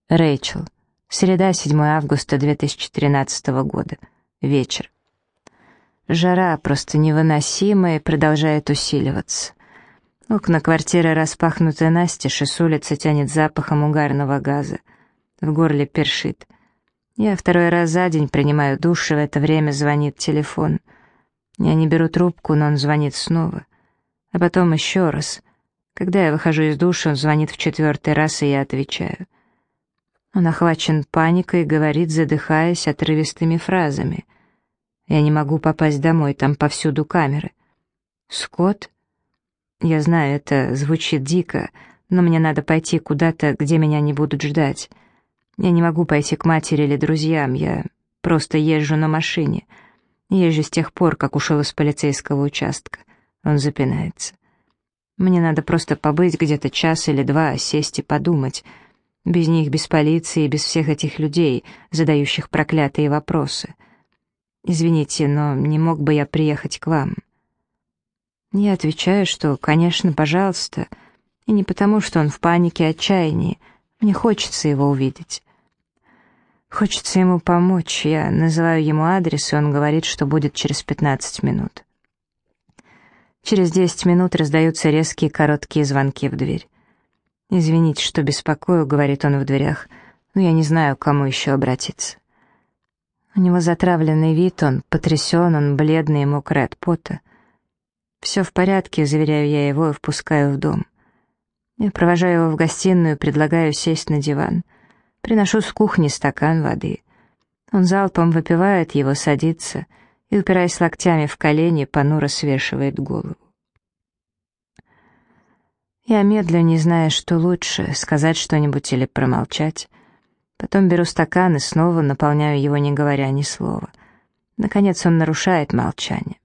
Рэйчел. Среда, 7 августа 2013 года. Вечер. Жара просто невыносимая и продолжает усиливаться. Окна квартиры распахнуты настежь, и с улицы тянет запахом угарного газа. В горле першит. Я второй раз за день принимаю душ, и в это время звонит телефон. Я не беру трубку, но он звонит снова. А потом еще раз. Когда я выхожу из душа, он звонит в 4-й раз, и я отвечаю. Он охвачен паникой и говорит, задыхаясь отрывистыми фразами. Я не могу попасть домой, там повсюду камеры. Скотт? Я знаю, это звучит дико, но мне надо пойти куда-то, где меня не будут ждать. Я не могу пойти к матери или друзьям, я просто езжу на машине. Езжу с тех пор, как ушел из полицейского участка. Он запинается. Мне надо просто побыть где-то час или два, сесть и подумать. Без них, без полиции, без всех этих людей, задающих проклятые вопросы. Извините, но не мог бы я приехать к вам? Я отвечаю, что, конечно, пожалуйста, и не потому, что он в панике и отчаянии. Мне хочется его увидеть. Хочется ему помочь. Я называю ему адрес, и он говорит, что будет через 15 минут. Через 10 минут раздаются резкие короткие звонки в дверь. «Извините, что беспокою», — говорит он в дверях, — «но я не знаю, к кому еще обратиться». У него затравленный вид, он потрясен, он бледный и мокрый от пота. «Все в порядке», — заверяю я его и впускаю в дом. Я провожаю его в гостиную, предлагаю сесть на диван. Приношу с кухни стакан воды. Он залпом выпивает его, садится и, упираясь локтями в колени, понуро свешивает голову. Я медлю, не зная, что лучше, сказать что-нибудь или промолчать. Потом беру стакан и снова наполняю его, не говоря ни слова. Наконец он нарушает молчание.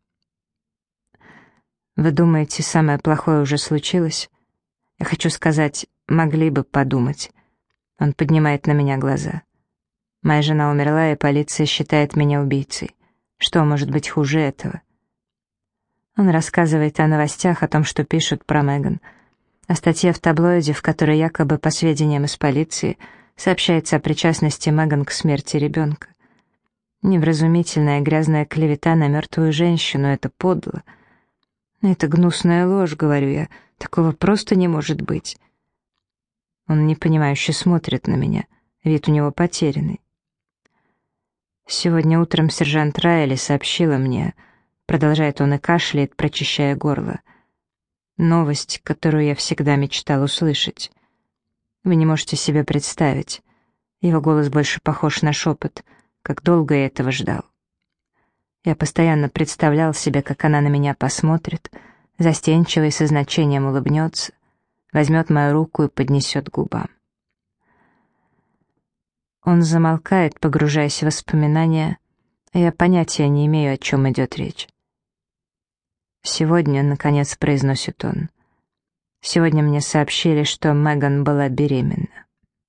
«Вы думаете, самое плохое уже случилось? Я хочу сказать, могли бы подумать». Он поднимает на меня глаза. «Моя жена умерла, и полиция считает меня убийцей. Что может быть хуже этого?» Он рассказывает о новостях, о том, что пишут про Меган, о статье в таблоиде, в которой якобы, по сведениям из полиции, сообщается о причастности Меган к смерти ребенка. Невразумительная грязная клевета на мертвую женщину — это подло. «Это гнусная ложь», — говорю я, — «такого просто не может быть». Он непонимающе смотрит на меня, вид у него потерянный. «Сегодня утром сержант Райли сообщила мне», — продолжает он и кашляет, прочищая горло, «новость, которую я всегда мечтал услышать. Вы не можете себе представить». Его голос больше похож на шепот, как долго я этого ждал. Я постоянно представлял себе, как она на меня посмотрит, застенчиво и со значением улыбнется, возьмет мою руку и поднесет к губам. Он замолкает, погружаясь в воспоминания, а я понятия не имею, о чем идет речь. «Сегодня», — наконец произносит он, — «сегодня мне сообщили, что Меган была беременна».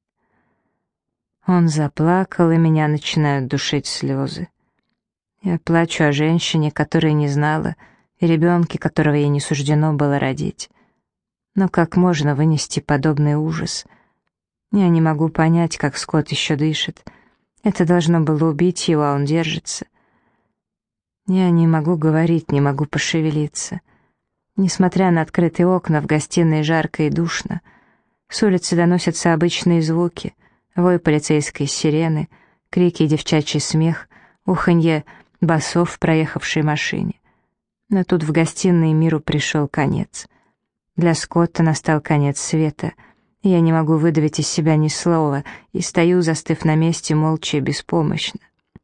Он заплакал, и меня начинают душить слезы. Я плачу о женщине, которая не знала, и ребенке, которого ей не суждено было родить. Но как можно вынести подобный ужас? Я не могу понять, как Скотт еще дышит. Это должно было убить его, а он держится. Я не могу говорить, не могу пошевелиться. Несмотря на открытые окна, в гостиной жарко и душно. С улицы доносятся обычные звуки: вой полицейской сирены, крики и девчачий смех, уханье басов в проехавшей машине. Но тут в гостиной миру пришел конец. Для Скотта настал конец света, и я не могу выдавить из себя ни слова, и стою, застыв на месте, молча и беспомощно.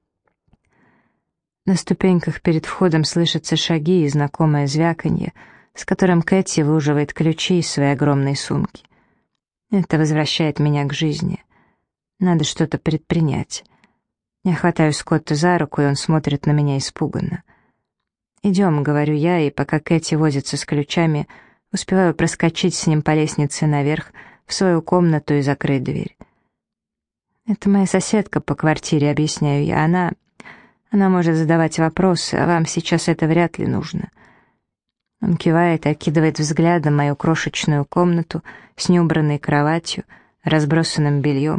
На ступеньках перед входом слышатся шаги и знакомое звяканье, с которым Кэти выуживает ключи из своей огромной сумки. Это возвращает меня к жизни. Надо что-то предпринять. Я хватаю Скотта за руку, и он смотрит на меня испуганно. «Идем», — говорю я, и пока Кэти возится с ключами, успеваю проскочить с ним по лестнице наверх, в свою комнату и закрыть дверь. «Это моя соседка по квартире», — объясняю я. Она может задавать вопросы, а вам сейчас это вряд ли нужно». Он кивает и окидывает взглядом мою крошечную комнату с неубранной кроватью, разбросанным бельем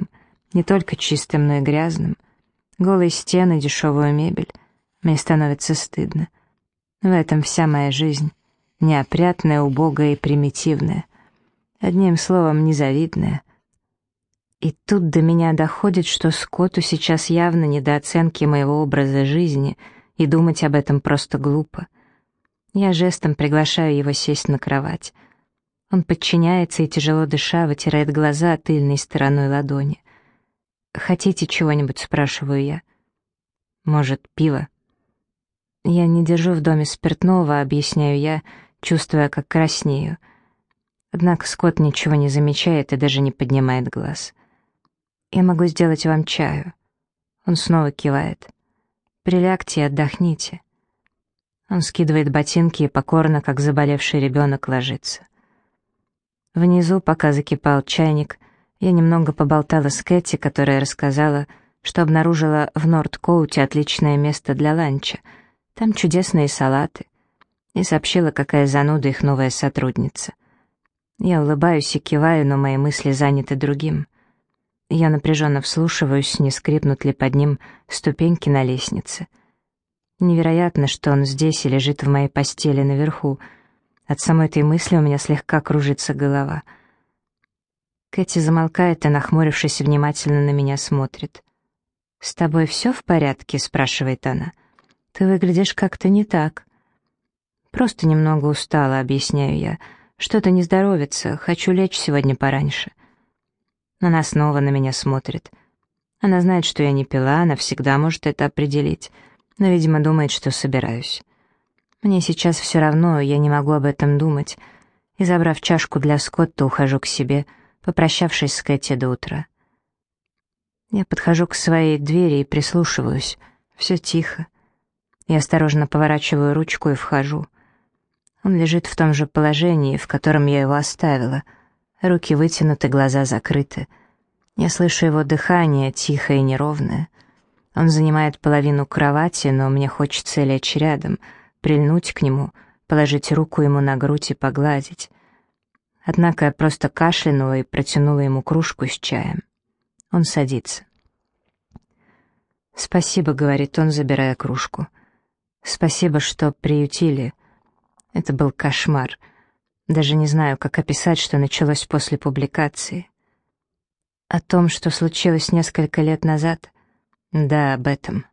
Не только чистым, но и грязным. Голые стены, дешевую мебель. Мне становится стыдно. В этом вся моя жизнь. Неопрятная, убогая и примитивная. Одним словом, незавидная. И тут до меня доходит, что Скотту сейчас явно не до оценки моего образа жизни, и думать об этом просто глупо. Я жестом приглашаю его сесть на кровать. Он подчиняется и, тяжело дыша, вытирает глаза тыльной стороной ладони. «Хотите чего-нибудь?» — спрашиваю я. «Может, пиво?» «Я не держу в доме спиртного», — объясняю я, чувствуя, как краснею. Однако Скотт ничего не замечает и даже не поднимает глаз. «Я могу сделать вам чаю». Он снова кивает. «Прилягте и отдохните». Он скидывает ботинки и покорно, как заболевший ребенок, ложится. Внизу, пока закипал чайник, я немного поболтала с Кэти, которая рассказала, что обнаружила в Норд-Коуте отличное место для ланча. Там чудесные салаты. И сообщила, какая зануда их новая сотрудница. Я улыбаюсь и киваю, но мои мысли заняты другим. Я напряженно вслушиваюсь, не скрипнут ли под ним ступеньки на лестнице. Невероятно, что он здесь и лежит в моей постели наверху. От самой этой мысли у меня слегка кружится голова. Кэти замолкает и, нахмурившись, внимательно на меня смотрит. «С тобой все в порядке?» — спрашивает она. «Ты выглядишь как-то не так». «Просто немного устала», — объясняю я. «Что-то не здоровится, хочу лечь сегодня пораньше». Она снова на меня смотрит. Она знает, что я не пила, она всегда может это определить, но, видимо, думает, что собираюсь. Мне сейчас все равно, я не могу об этом думать, и, забрав чашку для Скотта, ухожу к себе, попрощавшись с Кэти до утра. Я подхожу к своей двери и прислушиваюсь. Все тихо. Я осторожно поворачиваю ручку и вхожу. Он лежит в том же положении, в котором я его оставила. Руки вытянуты, глаза закрыты. Я слышу его дыхание, тихое и неровное. Он занимает половину кровати, но мне хочется лечь рядом, прильнуть к нему, положить руку ему на грудь и погладить. Однако я просто кашлянула и протянула ему кружку с чаем. Он садится. «Спасибо», — говорит он, забирая кружку. «Спасибо, что приютили. Это был кошмар. Даже не знаю, как описать, что началось после публикации. О том, что случилось несколько лет назад? Да, об этом».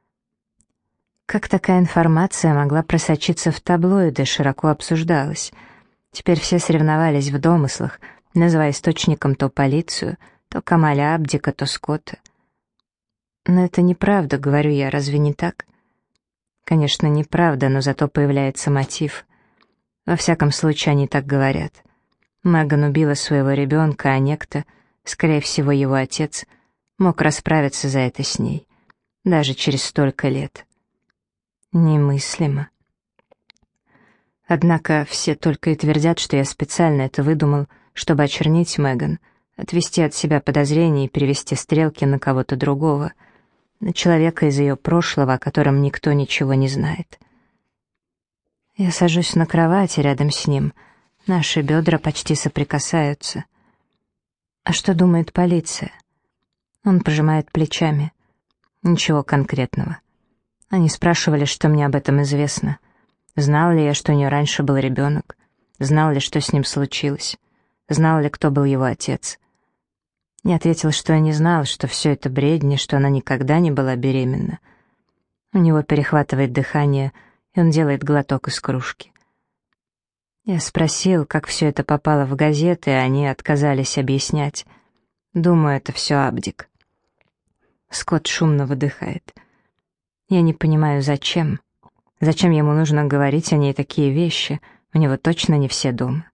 Как такая информация могла просочиться в таблоиды, широко обсуждалась. Теперь все соревновались в домыслах, называя источником то полицию, то Камаля Абдика, то Скотта. «Но это неправда», — говорю я, — «разве не так?» Конечно, неправда, но зато появляется мотив. Во всяком случае, они так говорят. Меган убила своего ребенка, а некто, скорее всего, его отец, мог расправиться за это с ней, даже через столько лет. Немыслимо. Однако все только и твердят, что я специально это выдумал, чтобы очернить Меган, отвести от себя подозрения и перевести стрелки на кого-то другого, на человека из ее прошлого, о котором никто ничего не знает. Я сажусь на кровати рядом с ним, наши бедра почти соприкасаются. А что думает полиция? Он пожимает плечами. Ничего конкретного. Они спрашивали, что мне об этом известно. Знал ли я, что у нее раньше был ребенок? Знал ли, что с ним случилось? Знал ли, кто был его отец? Я ответил, что я не знал, что все это бредни, что она никогда не была беременна. У него перехватывает дыхание, и он делает глоток из кружки. Я спросил, как все это попало в газеты, и они отказались объяснять. Думаю, это все Абдик. Скотт шумно выдыхает. Я не понимаю, зачем. Зачем ему нужно говорить о ней такие вещи? У него точно не все дома.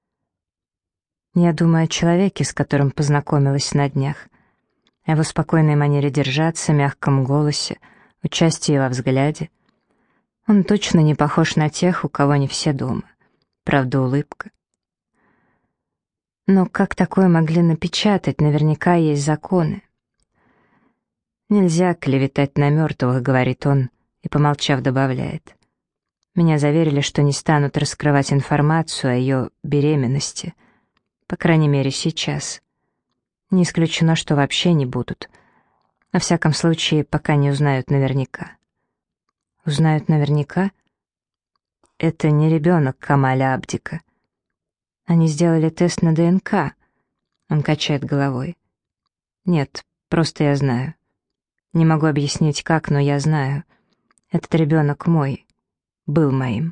Я думаю о человеке, с которым познакомилась на днях. О его спокойной манере держаться, мягком голосе, участии во взгляде. Он точно не похож на тех, у кого не все дома. Правда, улыбка. Но как такое могли напечатать? Наверняка есть законы. «Нельзя клеветать на мертвых», — говорит он, и, помолчав, добавляет. «Меня заверили, что не станут раскрывать информацию о ее беременности. По крайней мере, сейчас. Не исключено, что вообще не будут. Во всяком случае, пока не узнают наверняка. Узнают наверняка? Это не ребенок Камаля Абдика. Они сделали тест на ДНК. Он качает головой. Нет, просто я знаю. Не могу объяснить как, но я знаю. Этот ребенок мой. Был моим.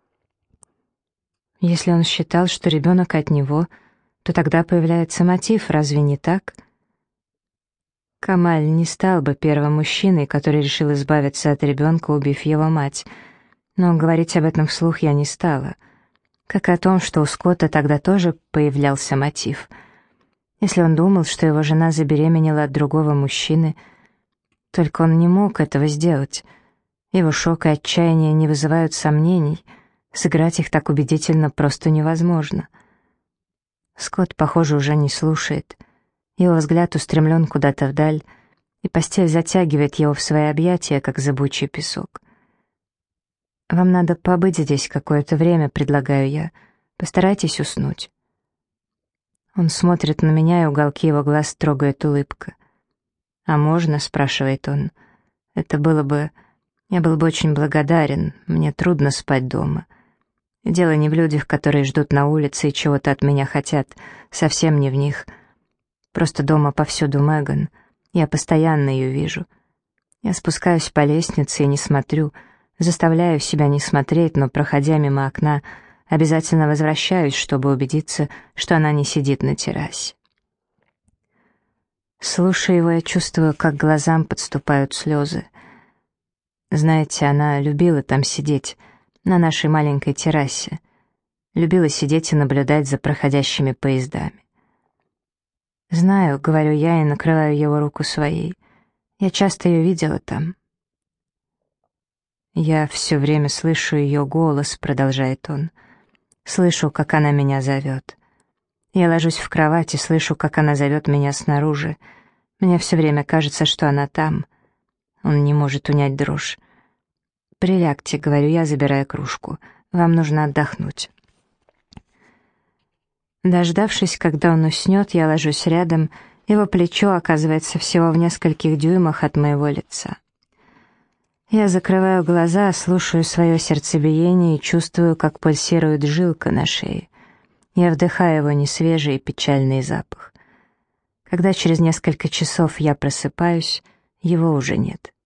Если он считал, что ребенок от него, то тогда появляется мотив, разве не так? Камаль не стал бы первым мужчиной, который решил избавиться от ребенка, убив его мать. Но говорить об этом вслух я не стала. Как и о том, что у Скотта тогда тоже появлялся мотив. Если он думал, что его жена забеременела от другого мужчины, только он не мог этого сделать. Его шок и отчаяние не вызывают сомнений. Сыграть их так убедительно просто невозможно. Скотт, похоже, уже не слушает. Его взгляд устремлен куда-то вдаль, и постель затягивает его в свои объятия, как зыбучий песок. «Вам надо побыть здесь какое-то время», — предлагаю я. «Постарайтесь уснуть». Он смотрит на меня, и уголки его глаз трогает улыбка. «А можно?» — спрашивает он. «Это было бы... Я был бы очень благодарен. Мне трудно спать дома. Дело не в людях, которые ждут на улице и чего-то от меня хотят. Совсем не в них. Просто дома повсюду Меган. Я постоянно ее вижу. Я спускаюсь по лестнице и не смотрю, заставляю себя не смотреть, но, проходя мимо окна, обязательно возвращаюсь, чтобы убедиться, что она не сидит на террасе. Слушая его, я чувствую, как к глазам подступают слезы. Знаете, она любила там сидеть, на нашей маленькой террасе. Любила сидеть и наблюдать за проходящими поездами. «Знаю», — говорю я и накрываю его руку своей. «Я часто ее видела там». «Я все время слышу ее голос», — продолжает он. «Слышу, как она меня зовет. Я ложусь в кровать и слышу, как она зовет меня снаружи. Мне все время кажется, что она там». Он не может унять дрожь. «Прилягте», — говорю я, забирая кружку. «Вам нужно отдохнуть». Дождавшись, когда он уснет, я ложусь рядом, его плечо оказывается всего в нескольких дюймах от моего лица. Я закрываю глаза, слушаю свое сердцебиение и чувствую, как пульсирует жилка на шее. Я вдыхаю его несвежий и печальный запах. Когда через несколько часов я просыпаюсь, его уже нет.